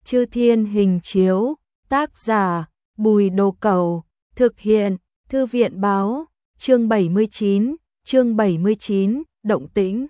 Chư Thiên Hình Chiếu, tác giả Bùi Đồ Cẩu, thực hiện Thư viện Báo, chương 79, động tĩnh.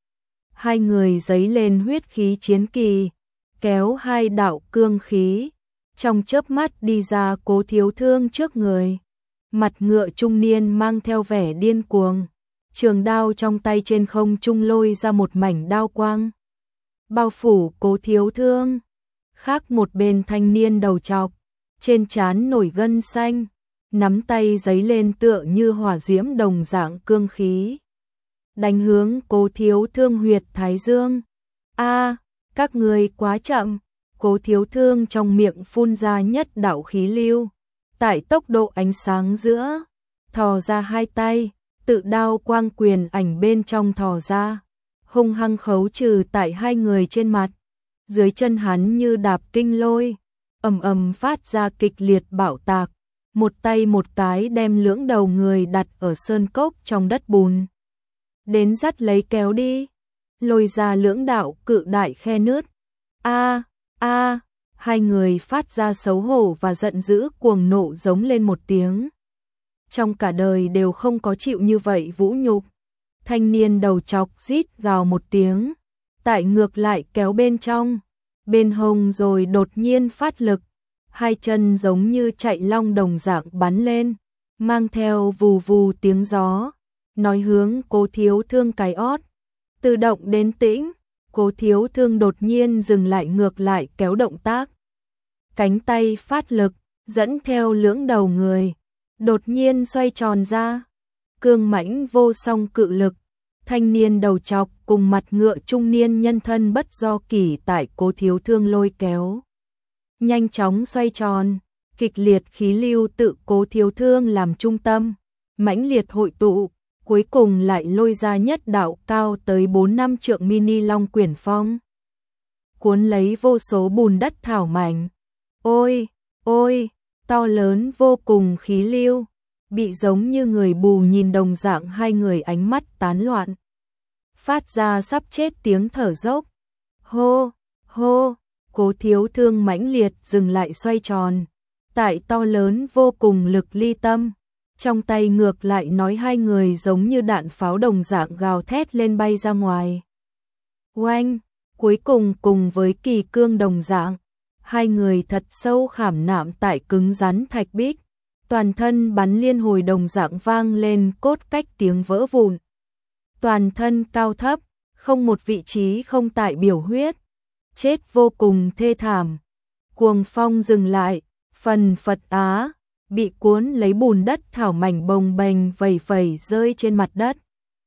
Hai người giấy lên huyết khí chiến kỳ, kéo hai đạo cương khí, trong chớp mắt đi ra Cố Thiếu Thương trước người. Mặt ngựa trung niên mang theo vẻ điên cuồng, trường đao trong tay trên không trung lôi ra một mảnh đao quang, bao phủ Cố Thiếu Thương. Khác một bên thanh niên đầu trọc, trên trán nổi gân xanh, nắm tay giấy lên tựa như hỏa diễm đồng dạng cương khí, đánh hướng Cố Thiếu Thương huyệt thái dương. A, các ngươi quá chậm. Cố Thiếu Thương trong miệng phun ra nhất đạo khí lưu, tại tốc độ ánh sáng giữa, thò ra hai tay, tự đao quang quyền ảnh bên trong thò ra, hung hăng khấu trừ tại hai người trên mặt. Dưới chân hắn như đạp kinh lôi, ầm ầm phát ra kịch liệt bạo tạc, một tay một cái đem lưỡng đầu người đặt ở sơn cốc trong đất bùn. Đến dắt lấy kéo đi, lôi ra lưỡng đạo cự đại khe nứt. A, a, hai người phát ra xấu hổ và giận dữ cuồng nộ giống lên một tiếng. Trong cả đời đều không có chịu như vậy vũ nhục. Thanh niên đầu trọc rít gào một tiếng, tại ngược lại kéo bên trong, bên hông rồi đột nhiên phát lực, hai chân giống như chạy long đồng dạng bắn lên, mang theo vù vù tiếng gió, nói hướng Cố Thiếu Thương cái ót. Từ động đến tĩnh, Cố Thiếu Thương đột nhiên dừng lại ngược lại kéo động tác. Cánh tay phát lực, dẫn theo lưỡng đầu người, đột nhiên xoay tròn ra. Cương mãnh vô song cự lực, thanh niên đầu trọc cùng mặt ngựa trung niên nhân thân bất do kỷ tại Cố Thiếu Thương lôi kéo. Nhanh chóng xoay tròn, kịch liệt khí lưu tự Cố Thiếu Thương làm trung tâm, mãnh liệt hội tụ, cuối cùng lại lôi ra nhất đạo cao tới 4-5 trượng mini long quyển phong. Cuốn lấy vô số bùn đất thảo mảnh. Ôi, ôi, to lớn vô cùng khí lưu, bị giống như người mù nhìn đồng dạng hai người ánh mắt tán loạn. Phát ra sắp chết tiếng thở dốc. Hô, hô, Cố Thiếu Thương mãnh liệt dừng lại xoay tròn. Tại to lớn vô cùng lực ly tâm, trong tay ngược lại nói hai người giống như đạn pháo đồng dạng gào thét lên bay ra ngoài. Oanh, cuối cùng cùng với kỳ cương đồng dạng, hai người thật sâu khảm nạm tại cứng rắn thạch bích, toàn thân bắn liên hồi đồng dạng vang lên cốt cách tiếng vỡ vụn. Toàn thân cao thấp, không một vị trí không tại biểu huyết, chết vô cùng thê thảm. Cuồng phong dừng lại, phần phật á, bị cuốn lấy bùn đất thảo mảnh bồng bềnh vẩy vẩy rơi trên mặt đất.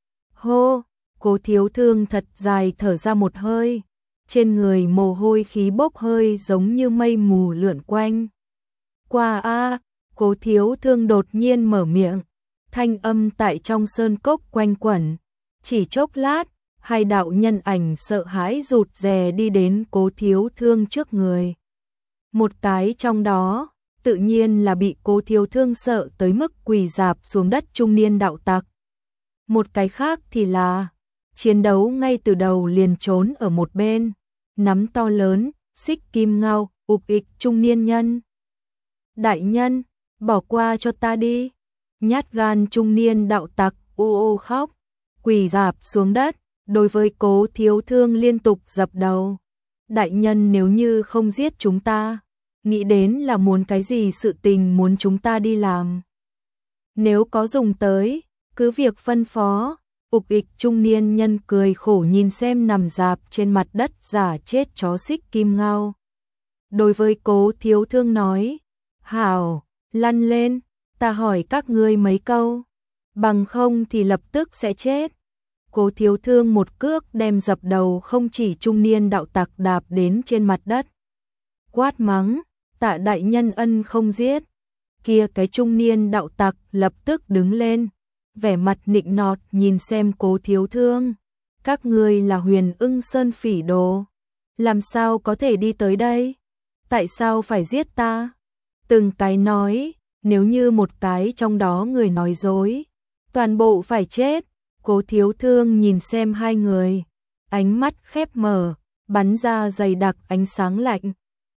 Hô, Cố Thiếu Thương thật dài thở ra một hơi, trên người mồ hôi khí bốc hơi giống như mây mù lượn quanh. Qua a, Cố Thiếu Thương đột nhiên mở miệng, thanh âm tại trong sơn cốc quanh quẩn. Chỉ chốc lát, hai đạo nhân ảnh sợ hãi rụt rè đi đến Cố Thiếu Thương trước người. Một cái trong đó, tự nhiên là bị Cố Thiếu Thương sợ tới mức quỳ rạp xuống đất trung niên đạo tặc. Một cái khác thì là chiến đấu ngay từ đầu liền trốn ở một bên, nắm to lớn, xích kim ngao, ục ịch trung niên nhân. Đại nhân, bỏ qua cho ta đi. Nhát gan trung niên đạo tặc ô ô khóc, quỳ rạp xuống đất, đối với Cố Thiếu Thương liên tục dập đầu. Đại nhân nếu như không giết chúng ta, nghĩ đến là muốn cái gì sự tình muốn chúng ta đi làm. Nếu có dùng tới, cứ việc phân phó. Ục ịch trung niên nhân cười khổ nhìn xem nằm rạp trên mặt đất giả chết chó xích kim ngao. Đối với Cố Thiếu Thương nói, hảo, lăn lên, ta hỏi các ngươi mấy câu, bằng không thì lập tức sẽ chết. Cố Thiếu Thương một cước đem dập đầu không chỉ trung niên đạo tặc đạp đến trên mặt đất. Quát mắng, Tạ đại nhân ân không giết. Kia cái trung niên đạo tặc lập tức đứng lên, vẻ mặt nịnh nọt nhìn xem Cố Thiếu Thương. Các ngươi là Huyền Ưng Sơn phỉ đồ, làm sao có thể đi tới đây? Tại sao phải giết ta? Từng cái nói, nếu như một cái trong đó người nói dối, toàn bộ phải chết. Cố Thiếu Thương nhìn xem hai người, ánh mắt khép mở, bắn ra dày đặc ánh sáng lạnh.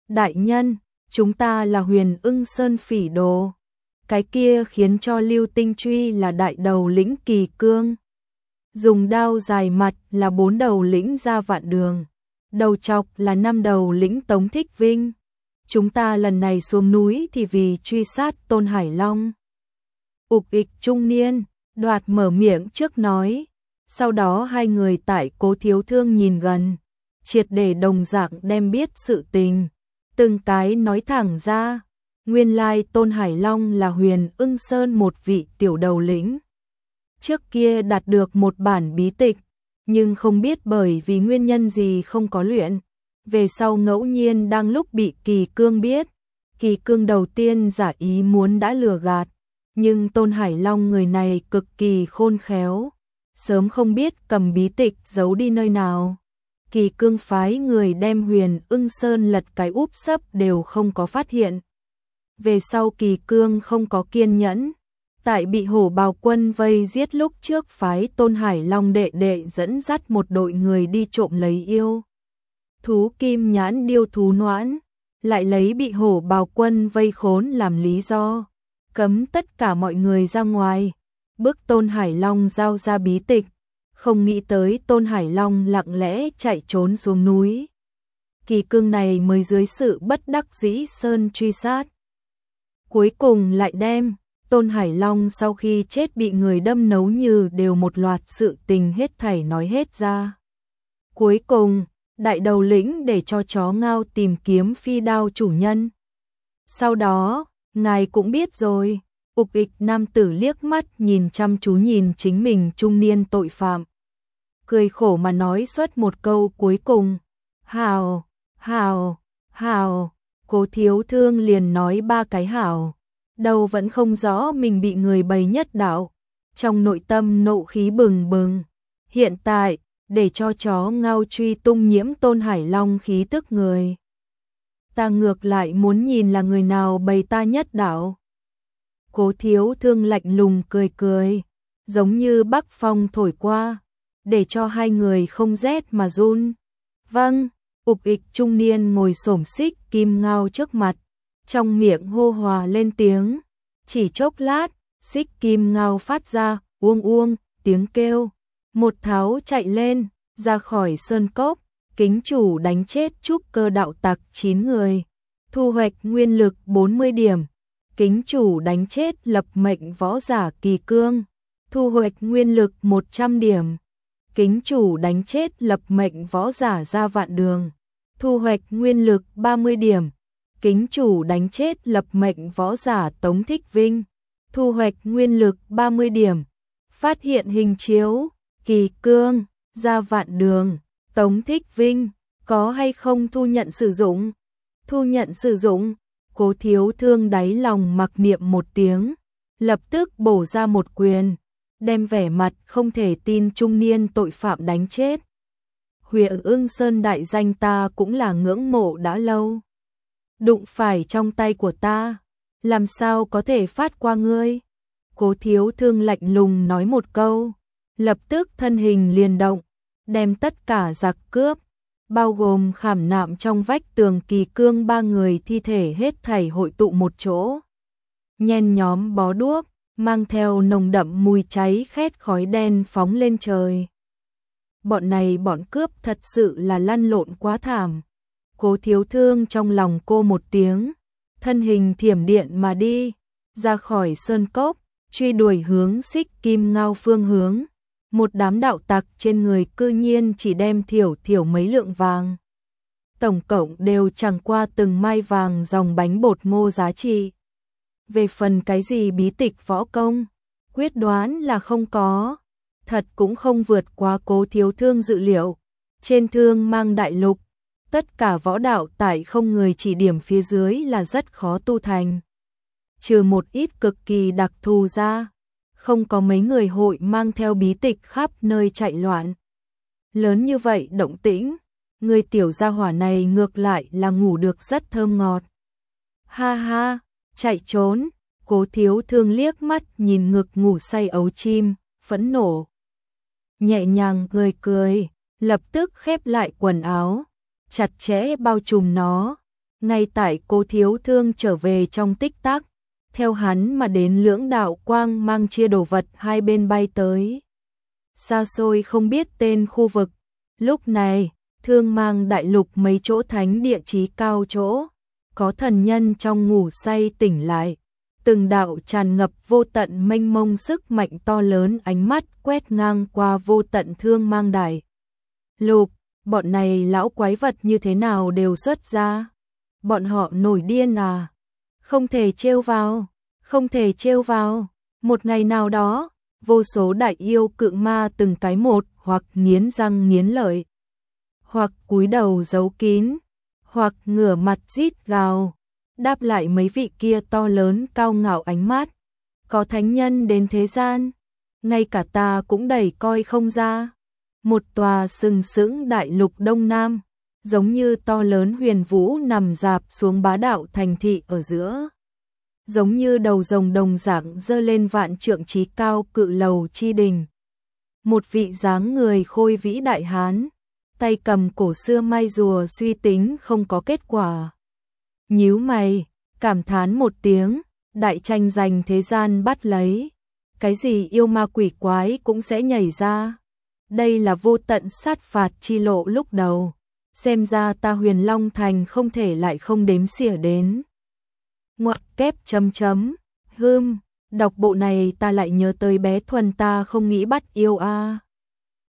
đại nhân, chúng ta là Huyền Ưng Sơn phỉ đồ. Cái kia khiến cho Lưu Tinh truy là đại đầu lĩnh Kỳ Cương. Dùng đao dài mặt là 4 đầu lĩnh Gia Vạn Đường. Đầu chọc là 5 đầu lĩnh Tống Thích Vinh. Chúng ta lần này xuống núi thì vì truy sát Tôn Hải Long. Ục ịch trung niên, Đoạt mở miệng trước nói. Sau đó hai người tại Cố Thiếu Thương nhìn gần, triệt để đồng dạng đem biết sự tình. Từng cái nói thẳng ra, nguyên lai Tôn Hải Long là Huyền Ưng Sơn một vị tiểu đầu lĩnh. Trước kia đạt được một bản bí tịch, nhưng không biết bởi vì nguyên nhân gì không có luyện. Về sau ngẫu nhiên đang lúc bị Kỳ Cương biết, Kỳ Cương đầu tiên giả ý muốn đã lừa gạt, nhưng Tôn Hải Long người này cực kỳ khôn khéo, sớm không biết cầm bí tịch giấu đi nơi nào. Kỳ Cương phái người đem Huyền Ưng Sơn lật cái úp sấp đều không có phát hiện. Về sau Kỳ Cương không có kiên nhẫn, tại bị Hổ Bào quân vây giết lúc trước phái Tôn Hải Long đệ đệ dẫn dắt một đội người đi trộm lấy yêu thú kim nhãn điêu thú noãn, lại lấy bị Hổ Bào quân vây khốn làm lý do, cấm tất cả mọi người ra ngoài, bức Tôn Hải Long giao ra bí tịch. Không nghĩ tới Tôn Hải Long lặng lẽ chạy trốn xuống núi. Kỳ Cương này mới dưới sự bất đắc dĩ sơn truy sát. Cuối cùng lại đem Tôn Hải Long sau khi chết bị người đâm nấu như đều một loạt sự tình hết thảy nói hết ra. Cuối cùng, đại đầu lĩnh để cho chó ngao tìm kiếm phi đao chủ nhân. Sau đó, ngài cũng biết rồi. Ục ịch nam tử liếc mắt nhìn chăm chú nhìn chính mình trung niên tội phạm. Cười khổ mà nói suốt một câu cuối cùng. Hào, hào, hào. Cố Thiếu Thương liền nói 3 cái hào. Đầu vẫn không rõ mình bị người bày nhất đạo. Trong nội tâm nộ khí bừng bừng. Hiện tại, để cho chó ngao truy tung nhiễm Tôn Hải Long khí tức người. Ta ngược lại muốn nhìn là người nào bày ta nhất đạo. Cố Thiếu Thương lạnh lùng cười cười, giống như bắc phong thổi qua, để cho hai người không rét mà run. Vâng, ục ịch trung niên ngồi xổm xích kim ngao trước mặt, trong miệng hô hòa lên tiếng. Chỉ chốc lát, xích kim ngao phát ra uông uông tiếng kêu, một tháo chạy lên, ra khỏi sơn cốc. Kính chủ đánh chết trúc cơ đạo tặc 9 người, thu hoạch nguyên lực 40 điểm. Kính chủ đánh chết lập mệnh võ giả Kỳ Cương, thu hoạch nguyên lực 100 điểm. Kính chủ đánh chết lập mệnh võ giả Gia Vạn Đường, thu hoạch nguyên lực 30 điểm. Kính chủ đánh chết lập mệnh võ giả Tống Thích Vinh, thu hoạch nguyên lực 30 điểm. Phát hiện hình chiếu, Kỳ Cương, Gia Vạn Đường, Tống Thích Vinh, có hay không thu nhận sử dụng? Thu nhận sử dụng. Cố Thiếu Thương đáy lòng mặc niệm một tiếng, lập tức bổ ra một quyền, đem vẻ mặt không thể tin trung niên tội phạm đánh chết. Huyền Ưng Sơn đại danh ta cũng là ngưỡng mộ đã lâu. Đụng phải trong tay của ta, làm sao có thể phát qua ngươi? Cố Thiếu Thương lạnh lùng nói một câu, lập tức thân hình liền động, đem tất cả giặc cướp, bao gồm khảm nạm trong vách tường Kỳ Cương 3 người thi thể hết thảy hội tụ một chỗ. Nhen nhóm bó đuốc, mang theo nồng đậm mùi cháy khét khói đen phóng lên trời. Bọn cướp thật sự là lăn lộn quá thảm. Cố Thiếu Thương trong lòng cô một tiếng, thân hình thiểm điện mà đi, ra khỏi sơn cốc, truy đuổi hướng xích kim ngao phương hướng. Một đám đạo tặc trên người cư nhiên chỉ đem thiểu mấy lượng vàng. Tổng cộng đều chẳng qua từng mai vàng dòng bánh bột ngô giá trị. Về phần cái gì bí tịch võ công, quyết đoán là không có. Thật cũng không vượt quá Cố Thiếu Thương dự liệu. Trên Thương Mang đại lục, tất cả võ đạo tại không người chỉ điểm phía dưới là rất khó tu thành. Trừ một ít cực kỳ đặc thù ra, không có mấy người hội mang theo bí tịch khắp nơi chạy loạn. Lớn như vậy động tĩnh, người tiểu gia hỏa này ngược lại là ngủ được rất thơm ngọt. Ha ha, chạy trốn. Cố Thiếu Thương liếc mắt nhìn ngực ngủ say ấu chim, phẫn nộ. Nhẹ nhàng cười, lập tức khép lại quần áo, chặt chẽ bao trùm nó. Ngay tại Cố Thiếu Thương trở về trong tích tắc, theo hắn mà đến lưỡng đạo quang mang chia đồ vật hai bên bay tới. Xa xôi không biết tên khu vực, lúc này, Thương Mang đại lục mấy chỗ thánh địa chí cao chỗ, có thần nhân trong ngủ say tỉnh lại, từng đạo tràn ngập vô tận mênh mông sức mạnh to lớn ánh mắt quét ngang qua vô tận Thương Mang đại lục, bọn này lão quái vật như thế nào đều xuất ra, bọn họ nổi điên à, không thể trêu vào, không thể trêu vào, một ngày nào đó, vô số đại yêu cự ma từng cái một hoặc nghiến răng nghiến lợi, hoặc cúi đầu giấu kín, hoặc ngửa mặt rít gào, đáp lại mấy vị kia to lớn cao ngạo ánh mắt. Có thánh nhân đến thế gian, ngay cả ta cũng đẩy coi không ra. Một tòa sừng sững đại lục Đông Nam, giống như to lớn huyền vũ nằm rạp xuống bá đạo thành thị ở giữa. Giống như đầu rồng đồng dạng dơ lên vạn trượng chí cao cự lầu chi đình. Một vị dáng người khôi vĩ đại hán, tay cầm cổ xưa mai rùa suy tính không có kết quả. Nhíu mày, cảm thán một tiếng, đại tranh giành thế gian bắt lấy. Cái gì yêu ma quỷ quái cũng sẽ nhảy ra. Đây là vô tận sát phạt chi lộ lúc đầu. Xem ra ta Huyền Long Thành không thể lại không đếm xỉa đến. Ngoặc kép chấm chấm, đọc bộ này ta lại nhớ tới bé Thuần ta không nghĩ bắt yêu a.